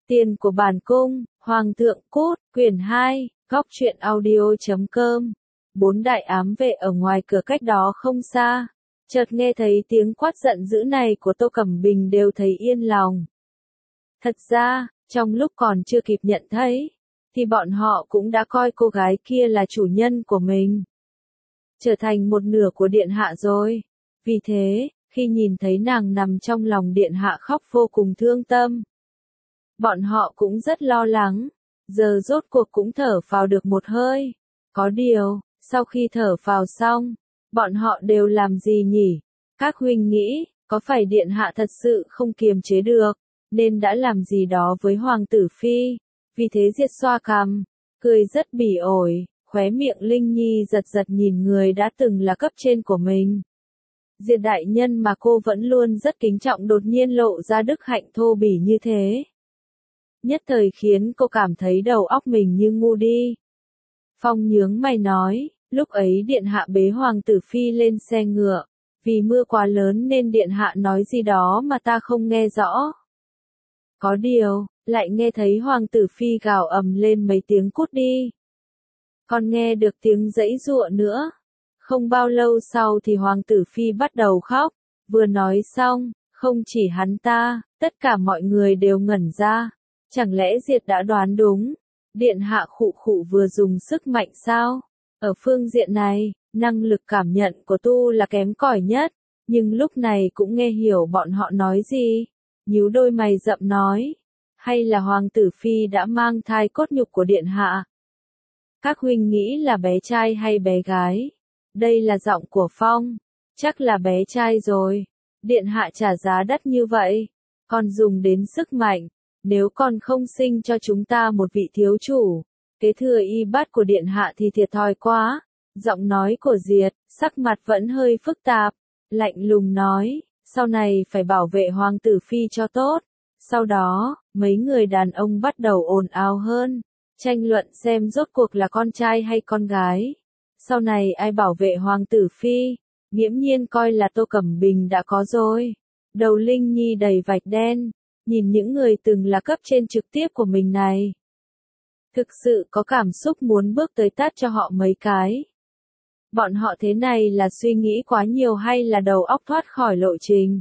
Tiền của bản cung, Hoàng thượng cút, quyển 2, góc truyện audio.com. Bốn đại ám vệ ở ngoài cửa cách đó không xa, chợt nghe thấy tiếng quát giận dữ này của Tô Cẩm Bình đều thấy yên lòng. Thật ra, trong lúc còn chưa kịp nhận thấy, thì bọn họ cũng đã coi cô gái kia là chủ nhân của mình, trở thành một nửa của điện hạ rồi. Vì thế, khi nhìn thấy nàng nằm trong lòng điện hạ khóc vô cùng thương tâm, bọn họ cũng rất lo lắng, giờ rốt cuộc cũng thở phào được một hơi. Có điều, sau khi thở phào xong, bọn họ đều làm gì nhỉ? Các huynh nghĩ, có phải điện hạ thật sự không kiềm chế được, nên đã làm gì đó với hoàng tử phi? Vì thế Diệt xoa cằm, cười rất bỉ ổi, khóe miệng Linh Nhi giật giật nhìn người đã từng là cấp trên của mình. Diệt đại nhân mà cô vẫn luôn rất kính trọng đột nhiên lộ ra đức hạnh thô bỉ như thế, nhất thời khiến cô cảm thấy đầu óc mình như ngu đi. Phong nhướng mày nói, lúc ấy điện hạ bế hoàng tử phi lên xe ngựa, vì mưa quá lớn nên điện hạ nói gì đó mà ta không nghe rõ. Có điều, lại nghe thấy hoàng tử phi gào ầm lên mấy tiếng cút đi. Còn nghe được tiếng giãy giụa nữa. Không bao lâu sau thì hoàng tử phi bắt đầu khóc, vừa nói xong, không chỉ hắn ta, tất cả mọi người đều ngẩn ra. Chẳng lẽ Diệt đã đoán đúng? Điện hạ khụ khụ vừa dùng sức mạnh sao? Ở phương diện này, năng lực cảm nhận của tu là kém cỏi nhất, nhưng lúc này cũng nghe hiểu bọn họ nói gì. Nhíu đôi mày rậm nói, hay là hoàng tử phi đã mang thai cốt nhục của điện hạ? Các huynh nghĩ là bé trai hay bé gái? Đây là giọng của Phong, chắc là bé trai rồi. Điện hạ trả giá đắt như vậy, còn dùng đến sức mạnh. Nếu còn không sinh cho chúng ta một vị thiếu chủ, kế thừa y bát của điện hạ thì thiệt thòi quá. Giọng nói của Diệt, sắc mặt vẫn hơi phức tạp, lạnh lùng nói, sau này phải bảo vệ hoàng tử phi cho tốt. Sau đó, mấy người đàn ông bắt đầu ồn ào hơn, tranh luận xem rốt cuộc là con trai hay con gái. Sau này ai bảo vệ hoàng tử phi, nghiễm nhiên coi là Tô Cẩm Bình đã có rồi. Đầu Linh Nhi đầy vạch đen. Nhìn những người từng là cấp trên trực tiếp của mình này, thực sự có cảm xúc muốn bước tới tát cho họ mấy cái. Bọn họ thế này là suy nghĩ quá nhiều hay là đầu óc thoát khỏi lộ trình?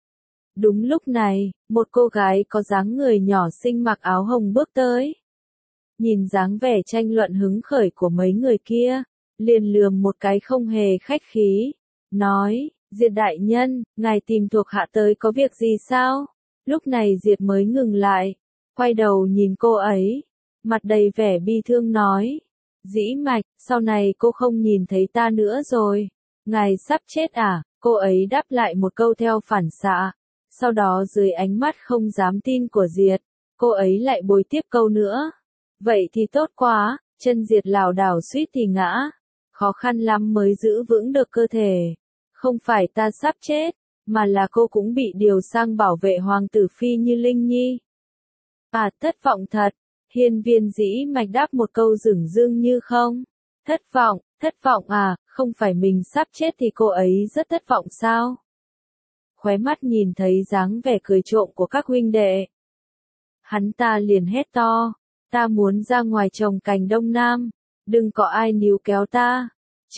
Đúng lúc này, một cô gái có dáng người nhỏ xinh mặc áo hồng bước tới. Nhìn dáng vẻ tranh luận hứng khởi của mấy người kia, liền lườm một cái không hề khách khí, nói, Diệt đại nhân, ngài tìm thuộc hạ tới có việc gì sao? Lúc này Diệt mới ngừng lại, quay đầu nhìn cô ấy, mặt đầy vẻ bi thương nói, Dĩ Mạch, sau này cô không nhìn thấy ta nữa rồi, ngài sắp chết à? Cô ấy đáp lại một câu theo phản xạ, sau đó dưới ánh mắt không dám tin của Diệt, cô ấy lại bồi tiếp câu nữa, vậy thì tốt quá, chân Diệt lảo đảo suýt thì ngã, khó khăn lắm mới giữ vững được cơ thể, không phải ta sắp chết, mà là cô cũng bị điều sang bảo vệ hoàng tử phi như Linh Nhi. À, thất vọng thật. Hiên Viên Dĩ Mạch đáp một câu dửng dưng như không. Thất vọng à, không phải mình sắp chết thì cô ấy rất thất vọng sao? Khóe mắt nhìn thấy dáng vẻ cười trộm của các huynh đệ. Hắn ta liền hét to, ta muốn ra ngoài trồng cành Đông Nam, đừng có ai níu kéo ta.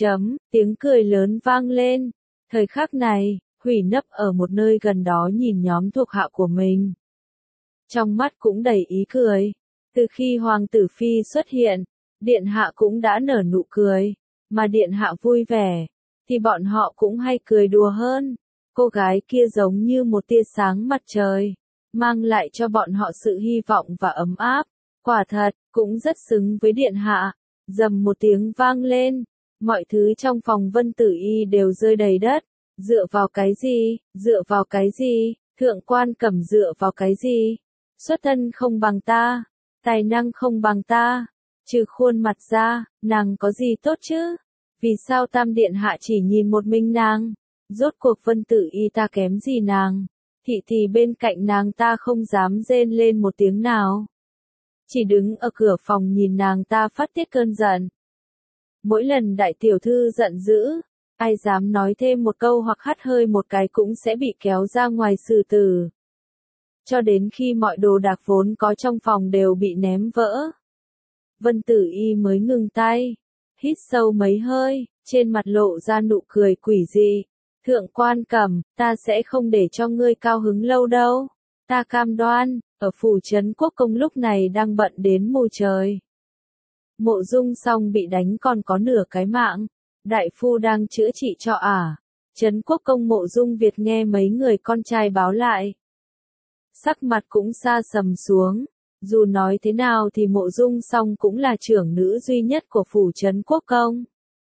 Tiếng cười lớn vang lên. Thời khắc này, Hủy nấp ở một nơi gần đó nhìn nhóm thuộc hạ của mình. Trong mắt cũng đầy ý cười. Từ khi hoàng tử phi xuất hiện, điện hạ cũng đã nở nụ cười, mà điện hạ vui vẻ, thì bọn họ cũng hay cười đùa hơn. Cô gái kia giống như một tia sáng mặt trời, mang lại cho bọn họ sự hy vọng và ấm áp. Quả thật, cũng rất xứng với điện hạ. Rầm một tiếng vang lên, mọi thứ trong phòng Vân Tử Y đều rơi đầy đất. Dựa vào cái gì? Dựa vào cái gì? Thượng quan Cẩm dựa vào cái gì? Xuất thân không bằng ta, tài năng không bằng ta, trừ khuôn mặt ra, nàng có gì tốt chứ? Vì sao Tam Điện hạ chỉ nhìn một mình nàng? Rốt cuộc Vân Tử Y ta kém gì nàng? Thị thì bên cạnh nàng ta không dám rên lên một tiếng nào. Chỉ đứng ở cửa phòng nhìn nàng ta phát tiết cơn giận. Mỗi lần đại tiểu thư giận dữ, ai dám nói thêm một câu hoặc hắt hơi một cái cũng sẽ bị kéo ra ngoài xử tử. cho đến khi mọi đồ đạc vốn có trong phòng đều bị ném vỡ. Vân Tử Y mới ngừng tay, hít sâu mấy hơi, trên mặt lộ ra nụ cười quỷ dị. Thượng Quan Cẩm, ta sẽ không để cho ngươi cao hứng lâu đâu. Ta cam đoan, ở phủ trấn quốc công lúc này đang bận đến mù trời. Mộ Dung Song bị đánh còn có nửa cái mạng, đại phu đang chữa trị cho ả. Trấn quốc công Mộ Dung Việt nghe mấy người con trai báo lại. Sắc mặt cũng sa sầm xuống, dù nói thế nào thì Mộ Dung Song cũng là trưởng nữ duy nhất của phủ trấn quốc công.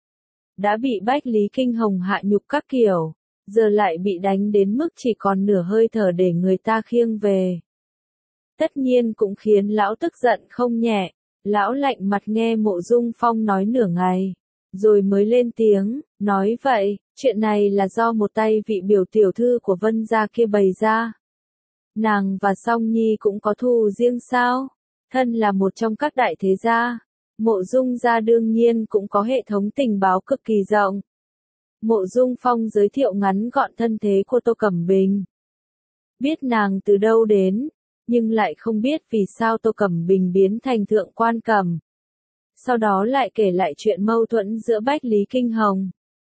Đã bị Bách Lý Kinh Hồng hạ nhục các kiểu, giờ lại bị đánh đến mức chỉ còn nửa hơi thở để người ta khiêng về. Tất nhiên cũng khiến lão tức giận không nhẹ, lão lạnh mặt nghe Mộ Dung Phong nói nửa ngày, rồi mới lên tiếng, nói vậy, chuyện này là do một tay vị biểu tiểu thư của Vân gia kia bày ra. Nàng và Song Nhi cũng có thù riêng sao? Thân là một trong các đại thế gia, Mộ Dung gia đương nhiên cũng có hệ thống tình báo cực kỳ rộng. Mộ Dung Phong giới thiệu ngắn gọn thân thế của Tô Cẩm Bình. Biết nàng từ đâu đến, nhưng lại không biết vì sao Tô Cẩm Bình biến thành Thượng Quan Cẩm. Sau đó lại kể lại chuyện mâu thuẫn giữa Bách Lý Kinh Hồng,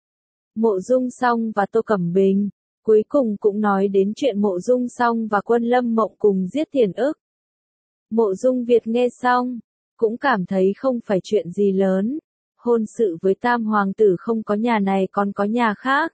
Mộ Dung Song và Tô Cẩm Bình. Cuối cùng cũng nói đến chuyện Mộ Dung Song và Quân Lâm Mộng cùng giết Tiền Ức. Mộ Dung Việt nghe xong, cũng cảm thấy không phải chuyện gì lớn. Hôn sự với tam hoàng tử không có nhà này còn có nhà khác.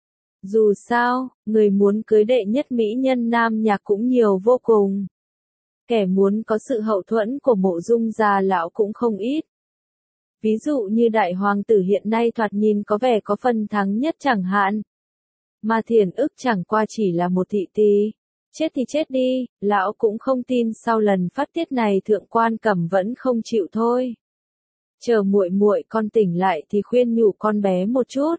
Dù sao, người muốn cưới đệ nhất mỹ nhân nam nhạc cũng nhiều vô cùng. Kẻ muốn có sự hậu thuẫn của Mộ Dung gia lão cũng không ít. Ví dụ như đại hoàng tử hiện nay thoạt nhìn có vẻ có phần thắng nhất chẳng hạn. Mà Thiền Ức chẳng qua chỉ là một thị tỳ. Chết thì chết đi, lão cũng không tin sau lần phát tiết này Thượng Quan Cẩm vẫn không chịu thôi. Chờ muội muội con tỉnh lại thì khuyên nhủ con bé một chút.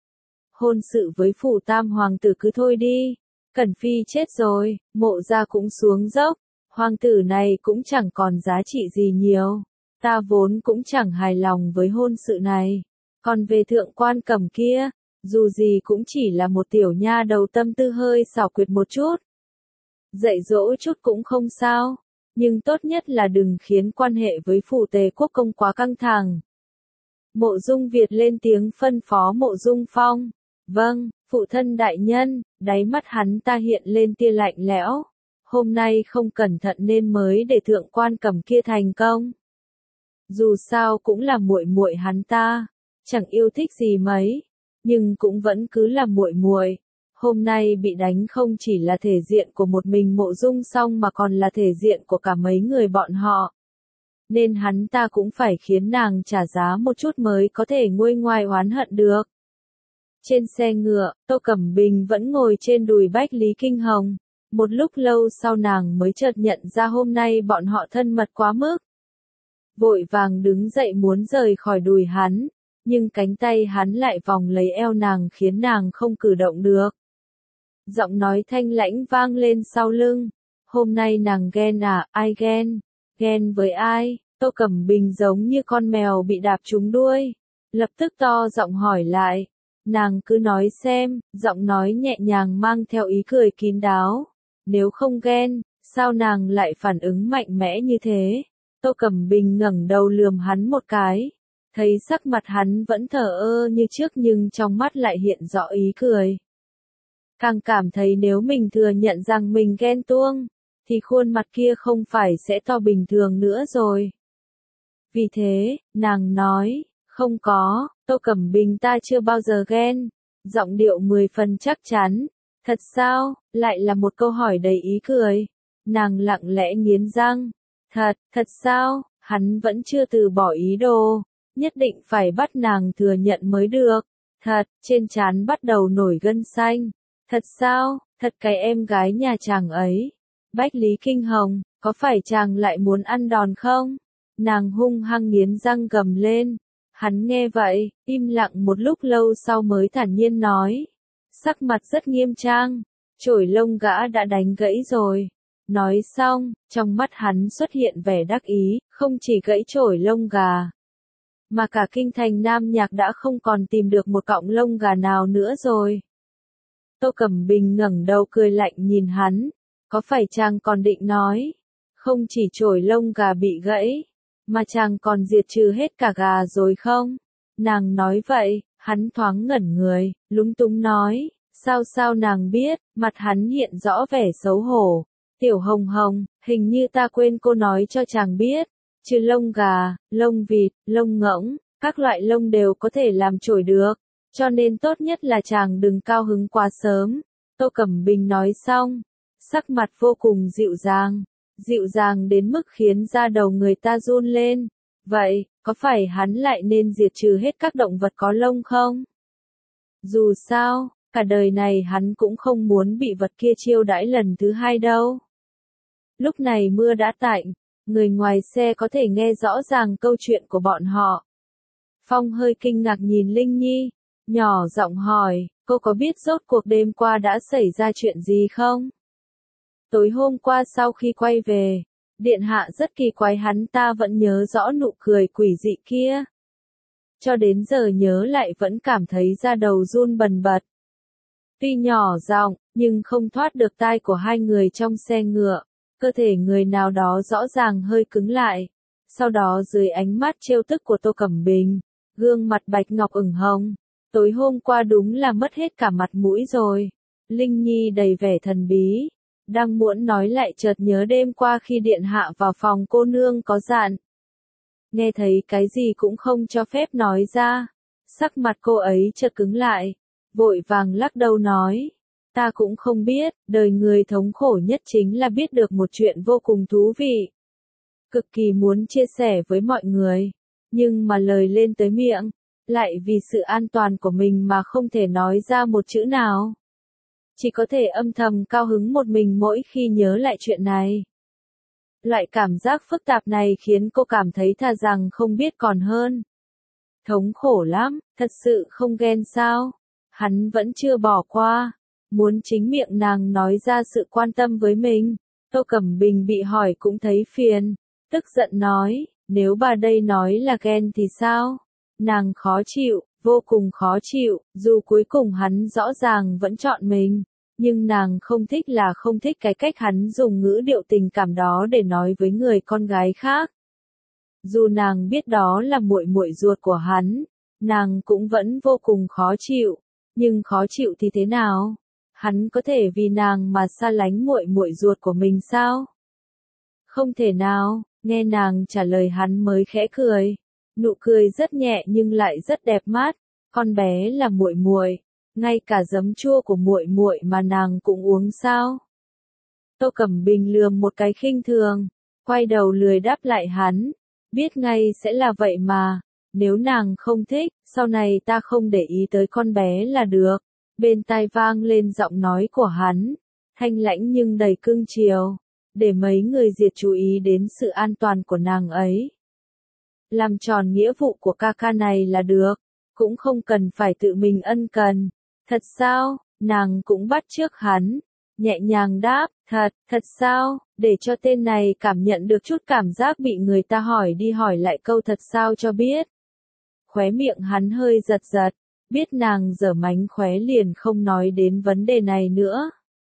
Hôn sự với phủ tam hoàng tử cứ thôi đi. Cẩn Phi chết rồi, Mộ gia cũng xuống dốc. Hoàng tử này cũng chẳng còn giá trị gì nhiều. Ta vốn cũng chẳng hài lòng với hôn sự này. Còn về Thượng Quan Cẩm kia, dù gì cũng chỉ là một tiểu nha đầu tâm tư hơi xảo quyệt một chút. Dạy dỗ chút cũng không sao, nhưng tốt nhất là đừng khiến quan hệ với phủ Tề quốc công quá căng thẳng. Mộ Dung Việt lên tiếng phân phó Mộ Dung Phong. Vâng, phụ thân đại nhân. Đáy mắt hắn ta hiện lên tia lạnh lẽo. Hôm nay không cẩn thận nên mới để Thượng Quan Cẩm kia thành công. Dù sao cũng là muội muội hắn ta, chẳng yêu thích gì mấy, nhưng cũng vẫn cứ là muội muội. Hôm nay bị đánh không chỉ là thể diện của một mình Mộ Dung Song mà còn là thể diện của cả mấy người bọn họ. Nên hắn ta cũng phải khiến nàng trả giá một chút mới có thể nguôi ngoai oán hận được. Trên xe ngựa, Tô Cẩm Bình vẫn ngồi trên đùi Bách Lý Kinh Hồng. Một lúc lâu sau nàng mới chợt nhận ra hôm nay bọn họ thân mật quá mức. Vội vàng đứng dậy muốn rời khỏi đùi hắn, nhưng cánh tay hắn lại vòng lấy eo nàng khiến nàng không cử động được. Giọng nói thanh lãnh vang lên sau lưng. Hôm nay nàng ghen à? Ai ghen? Ghen với ai? Tô Cẩm Bình giống như con mèo bị đạp trúng đuôi. Lập tức to giọng hỏi lại. Nàng cứ nói xem, giọng nói nhẹ nhàng mang theo ý cười kín đáo. Nếu không ghen, sao nàng lại phản ứng mạnh mẽ như thế? Tô Cẩm Bình ngẩng đầu lườm hắn một cái. Thấy sắc mặt hắn vẫn thờ ơ như trước nhưng trong mắt lại hiện rõ ý cười. Càng cảm thấy nếu mình thừa nhận rằng mình ghen tuông, thì khuôn mặt kia không phải sẽ to bình thường nữa rồi. Vì thế, nàng nói, không có, Tô Cẩm Bình ta chưa bao giờ ghen. Giọng điệu 10 phần chắc chắn. Thật sao? Lại là một câu hỏi đầy ý cười. Nàng lặng lẽ nghiến răng. Thật sao? Hắn vẫn chưa từ bỏ ý đồ. Nhất định phải bắt nàng thừa nhận mới được. Trên trán bắt đầu nổi gân xanh. Thật sao? Thật cái em gái nhà chàng ấy. Bách Lý Kinh Hồng, có phải chàng lại muốn ăn đòn không? Nàng hung hăng nghiến răng gầm lên. Hắn nghe vậy, im lặng một lúc lâu sau mới thản nhiên nói. Sắc mặt rất nghiêm trang. Chổi lông gã đã đánh gãy rồi. Nói xong, trong mắt hắn xuất hiện vẻ đắc ý, không chỉ gãy chổi lông gà, mà cả kinh thành Nam Nhạc đã không còn tìm được một cọng lông gà nào nữa rồi. Tô Cẩm Bình ngẩng đầu cười lạnh nhìn hắn, Có phải chàng còn định nói, không chỉ chổi lông gà bị gãy, mà chàng còn diệt trừ hết cả gà rồi không? Nàng nói vậy, hắn thoáng ngẩn người, lúng túng nói, sao nàng biết, mặt hắn hiện rõ vẻ xấu hổ. Tiểu Hồng Hồng, hình như ta quên cô nói cho chàng biết, trừ lông gà, lông vịt, lông ngỗng, các loại lông đều có thể làm chổi được, cho nên tốt nhất là chàng đừng cao hứng quá sớm. Tô Cẩm Bình nói xong, sắc mặt vô cùng dịu dàng đến mức khiến da đầu người ta run lên. Vậy, có phải hắn lại nên diệt trừ hết các động vật có lông không? Dù sao, cả đời này hắn cũng không muốn bị vật kia chiêu đãi lần thứ hai đâu. Lúc này mưa đã tạnh, người ngoài xe có thể nghe rõ ràng câu chuyện của bọn họ. Phong hơi kinh ngạc nhìn Linh Nhi, nhỏ giọng hỏi, cô có biết rốt cuộc đêm qua đã xảy ra chuyện gì không? Tối hôm qua sau khi quay về, điện hạ rất kỳ quái, hắn ta vẫn nhớ rõ nụ cười quỷ dị kia. Cho đến giờ nhớ lại vẫn cảm thấy da đầu run bần bật. Tuy nhỏ giọng, nhưng không thoát được tai của hai người trong xe ngựa. Cơ thể người nào đó rõ ràng hơi cứng lại. Sau đó dưới ánh mắt trêu tức của Tô Cẩm Bình, gương mặt bạch ngọc ửng hồng. Tối hôm qua đúng là mất hết cả mặt mũi rồi. Linh Nhi đầy vẻ thần bí. Đang muốn nói lại chợt nhớ đêm qua khi điện hạ vào phòng cô nương có dặn. Nghe thấy cái gì cũng không cho phép nói ra. Sắc mặt cô ấy chợt cứng lại. Vội vàng lắc đầu nói. Ta cũng không biết, đời người thống khổ nhất chính là biết được một chuyện vô cùng thú vị. Cực kỳ muốn chia sẻ với mọi người. Nhưng mà lời lên tới miệng, lại vì sự an toàn của mình mà không thể nói ra một chữ nào. Chỉ có thể âm thầm cao hứng một mình mỗi khi nhớ lại chuyện này. Loại cảm giác phức tạp này khiến cô cảm thấy thà rằng không biết còn hơn. Thống khổ lắm, thật sự không ghen sao? Hắn vẫn chưa bỏ qua. Muốn chính miệng nàng nói ra sự quan tâm với mình. Tô Cẩm Bình bị hỏi cũng thấy phiền. Tức giận nói, nếu bà đây nói là ghen thì sao? Nàng khó chịu, vô cùng khó chịu, dù cuối cùng hắn rõ ràng vẫn chọn mình. Nhưng nàng không thích là không thích cái cách hắn dùng ngữ điệu tình cảm đó để nói với người con gái khác. Dù nàng biết đó là muội muội ruột của hắn, nàng cũng vẫn vô cùng khó chịu. Nhưng khó chịu thì thế nào? Hắn có thể vì nàng mà xa lánh muội muội ruột của mình sao? Không thể nào, nghe nàng trả lời hắn mới khẽ cười. Nụ cười rất nhẹ nhưng lại rất đẹp mắt. Con bé là muội muội, ngay cả giấm chua của muội muội mà nàng cũng uống sao? Tô Cẩm Bình lườm một cái khinh thường, quay đầu lười đáp lại hắn, biết ngay sẽ là vậy mà, nếu nàng không thích, sau này ta không để ý tới con bé là được. Bên tai vang lên giọng nói của hắn, thanh lãnh nhưng đầy cưng chiều, để mấy người Diệt chú ý đến sự an toàn của nàng ấy. Làm tròn nghĩa vụ của ca ca này là được, cũng không cần phải tự mình ân cần. Thật sao? Nàng cũng bắt chước hắn, nhẹ nhàng đáp, thật sao? Để cho tên này cảm nhận được chút cảm giác bị người ta hỏi đi hỏi lại câu thật sao cho biết. Khóe miệng hắn hơi giật, biết nàng giở mánh khóe liền không nói đến vấn đề này nữa.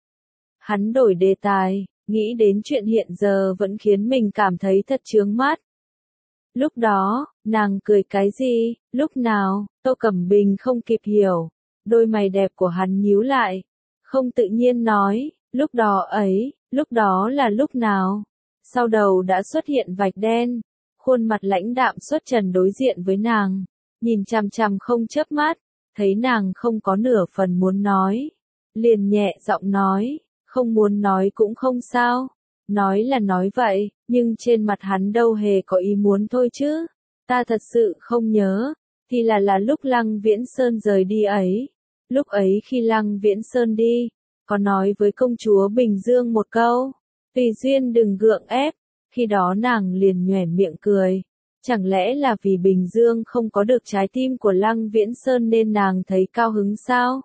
Hắn đổi đề tài, nghĩ đến chuyện hiện giờ vẫn khiến mình cảm thấy thật chướng mắt. Lúc đó, nàng cười cái gì, lúc nào? Tô Cẩm Bình không kịp hiểu, đôi mày đẹp của hắn nhíu lại, không tự nhiên nói, lúc đó ấy, lúc đó là lúc nào? Sau đầu đã xuất hiện vạch đen, khuôn mặt lãnh đạm xuất trần đối diện với nàng, nhìn chằm chằm không chớp mắt, thấy nàng không có nửa phần muốn nói, liền nhẹ giọng nói, không muốn nói cũng không sao. Nói là nói vậy, nhưng trên mặt hắn đâu hề có ý muốn thôi chứ. Ta thật sự không nhớ, thì là lúc Lăng Viễn Sơn rời đi ấy. Lúc ấy khi Lăng Viễn Sơn đi, có nói với công chúa Bình Dương một câu, tùy duyên đừng gượng ép, khi đó nàng liền nhoẻn miệng cười. Chẳng lẽ là vì Bình Dương không có được trái tim của Lăng Viễn Sơn nên nàng thấy cao hứng sao?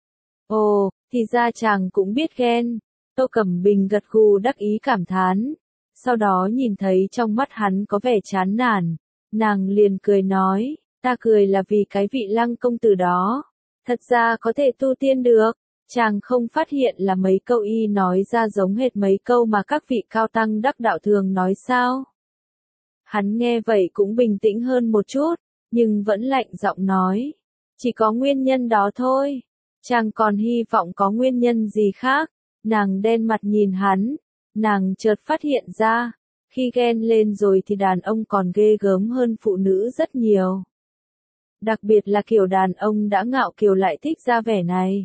Ồ, thì ra chàng cũng biết ghen. Tô Cẩm Bình gật gù đắc ý cảm thán. Sau đó nhìn thấy trong mắt hắn có vẻ chán nản. Nàng liền cười nói, ta cười là vì cái vị Lăng công tử đó. Thật ra có thể tu tiên được. Chàng không phát hiện là mấy câu y nói ra giống hệt mấy câu mà các vị cao tăng đắc đạo thường nói sao? Hắn nghe vậy cũng bình tĩnh hơn một chút, nhưng vẫn lạnh giọng nói. Chỉ có nguyên nhân đó thôi. Chàng còn hy vọng có nguyên nhân gì khác. Nàng đen mặt nhìn hắn. Nàng chợt phát hiện ra. Khi ghen lên rồi thì đàn ông còn ghê gớm hơn phụ nữ rất nhiều. Đặc biệt là kiểu đàn ông đã ngạo kiều lại thích ra vẻ này.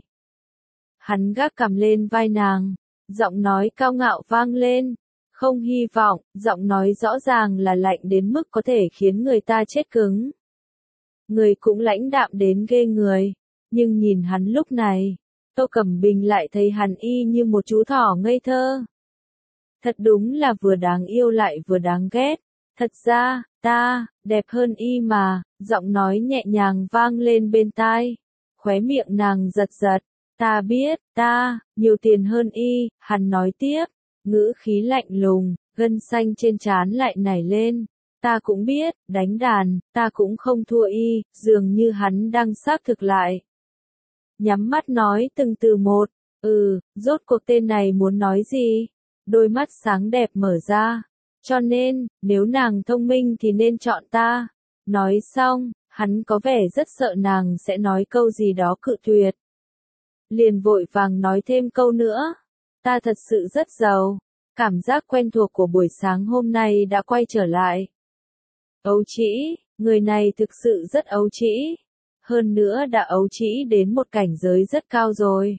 Hắn gác cằm lên vai nàng. Giọng nói cao ngạo vang lên. Không hy vọng, giọng nói rõ ràng là lạnh đến mức có thể khiến người ta chết cứng. Người cũng lãnh đạm đến ghê người, nhưng nhìn hắn lúc này, Tô Cẩm Bình lại thấy hắn y như một chú thỏ ngây thơ. Thật đúng là vừa đáng yêu lại vừa đáng ghét. Thật ra, ta, đẹp hơn y mà, giọng nói nhẹ nhàng vang lên bên tai. Khóe miệng nàng giật giật, ta biết, ta, nhiều tiền hơn y, hắn nói tiếp, ngữ khí lạnh lùng, gân xanh trên trán lại nảy lên. Ta cũng biết, đánh đàn, ta cũng không thua y, dường như hắn đang xác thực lại. Nhắm mắt nói từng từ một, rốt cuộc tên này muốn nói gì? Đôi mắt sáng đẹp mở ra. Cho nên, nếu nàng thông minh thì nên chọn ta. Nói xong, hắn có vẻ rất sợ nàng sẽ nói câu gì đó cự tuyệt. Liền vội vàng nói thêm câu nữa. Ta thật sự rất giàu. Cảm giác quen thuộc của buổi sáng hôm nay đã quay trở lại. Ấu trĩ, người này thực sự rất ấu trĩ. Hơn nữa đã ấu trĩ đến một cảnh giới rất cao rồi.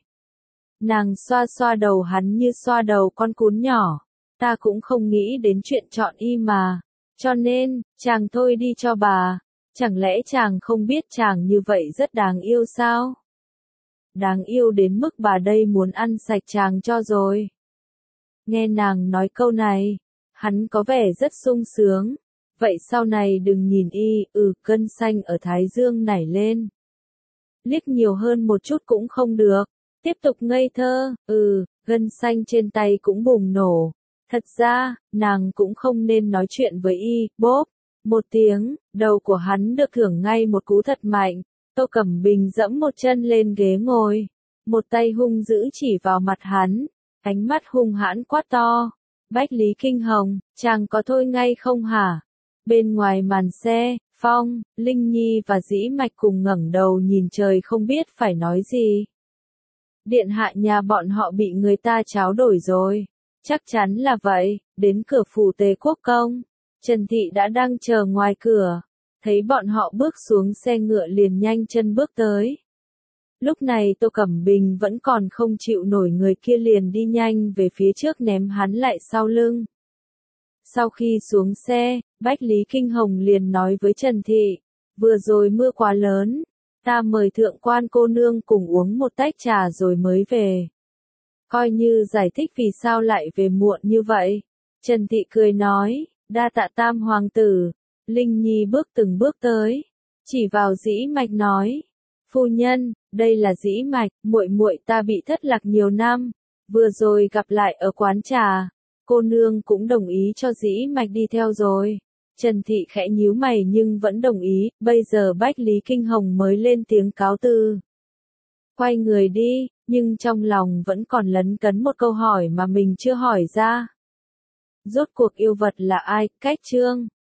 Nàng xoa xoa đầu hắn như xoa đầu con cún nhỏ. Ta cũng không nghĩ đến chuyện chọn y mà. Cho nên, chàng thôi đi cho bà. Chẳng lẽ chàng không biết chàng như vậy rất đáng yêu sao? Đáng yêu đến mức bà đây muốn ăn sạch chàng cho rồi. Nghe nàng nói câu này, hắn có vẻ rất sung sướng. Vậy sau này đừng nhìn y, cân xanh ở thái dương nảy lên. Liếc nhiều hơn một chút cũng không được. Tiếp tục ngây thơ, gân xanh trên tay cũng bùng nổ. Thật ra, nàng cũng không nên nói chuyện với y, bốp. Một tiếng, đầu của hắn được thưởng ngay một cú thật mạnh. Tô Cẩm Bình dẫm một chân lên ghế ngồi. Một tay hung dữ chỉ vào mặt hắn. Ánh mắt hung hãn quát to. Bách Lý Kinh Hồng, chàng có thôi ngay không hả? Bên ngoài màn xe, Phong, Linh Nhi và Dĩ Mạch cùng ngẩng đầu nhìn trời không biết phải nói gì. Điện hạ nhà bọn họ bị người ta tráo đổi rồi. Chắc chắn là vậy, đến cửa phủ Tề Quốc Công. Trần Thị đã đang chờ ngoài cửa. Thấy bọn họ bước xuống xe ngựa liền nhanh chân bước tới. Lúc này Tô Cẩm Bình vẫn còn không chịu nổi người kia liền đi nhanh về phía trước ném hắn lại sau lưng. Sau khi xuống xe, Bách Lý Kinh Hồng liền nói với Trần Thị, vừa rồi mưa quá lớn, ta mời thượng quan cô nương cùng uống một tách trà rồi mới về. Coi như giải thích vì sao lại về muộn như vậy. Trần Thị cười nói, đa tạ tam hoàng tử. Linh Nhi bước từng bước tới, chỉ vào Dĩ Mạch nói, phu nhân, đây là Dĩ Mạch, muội muội ta bị thất lạc nhiều năm, vừa rồi gặp lại ở quán trà. Cô nương cũng đồng ý cho Dĩ Mạch đi theo rồi. Trần Thị khẽ nhíu mày nhưng vẫn đồng ý, bây giờ Bách Lý Kinh Hồng mới lên tiếng cáo từ. Quay người đi, nhưng trong lòng vẫn còn lấn cấn một câu hỏi mà mình chưa hỏi ra. Rốt cuộc yêu vật là ai? Cách chương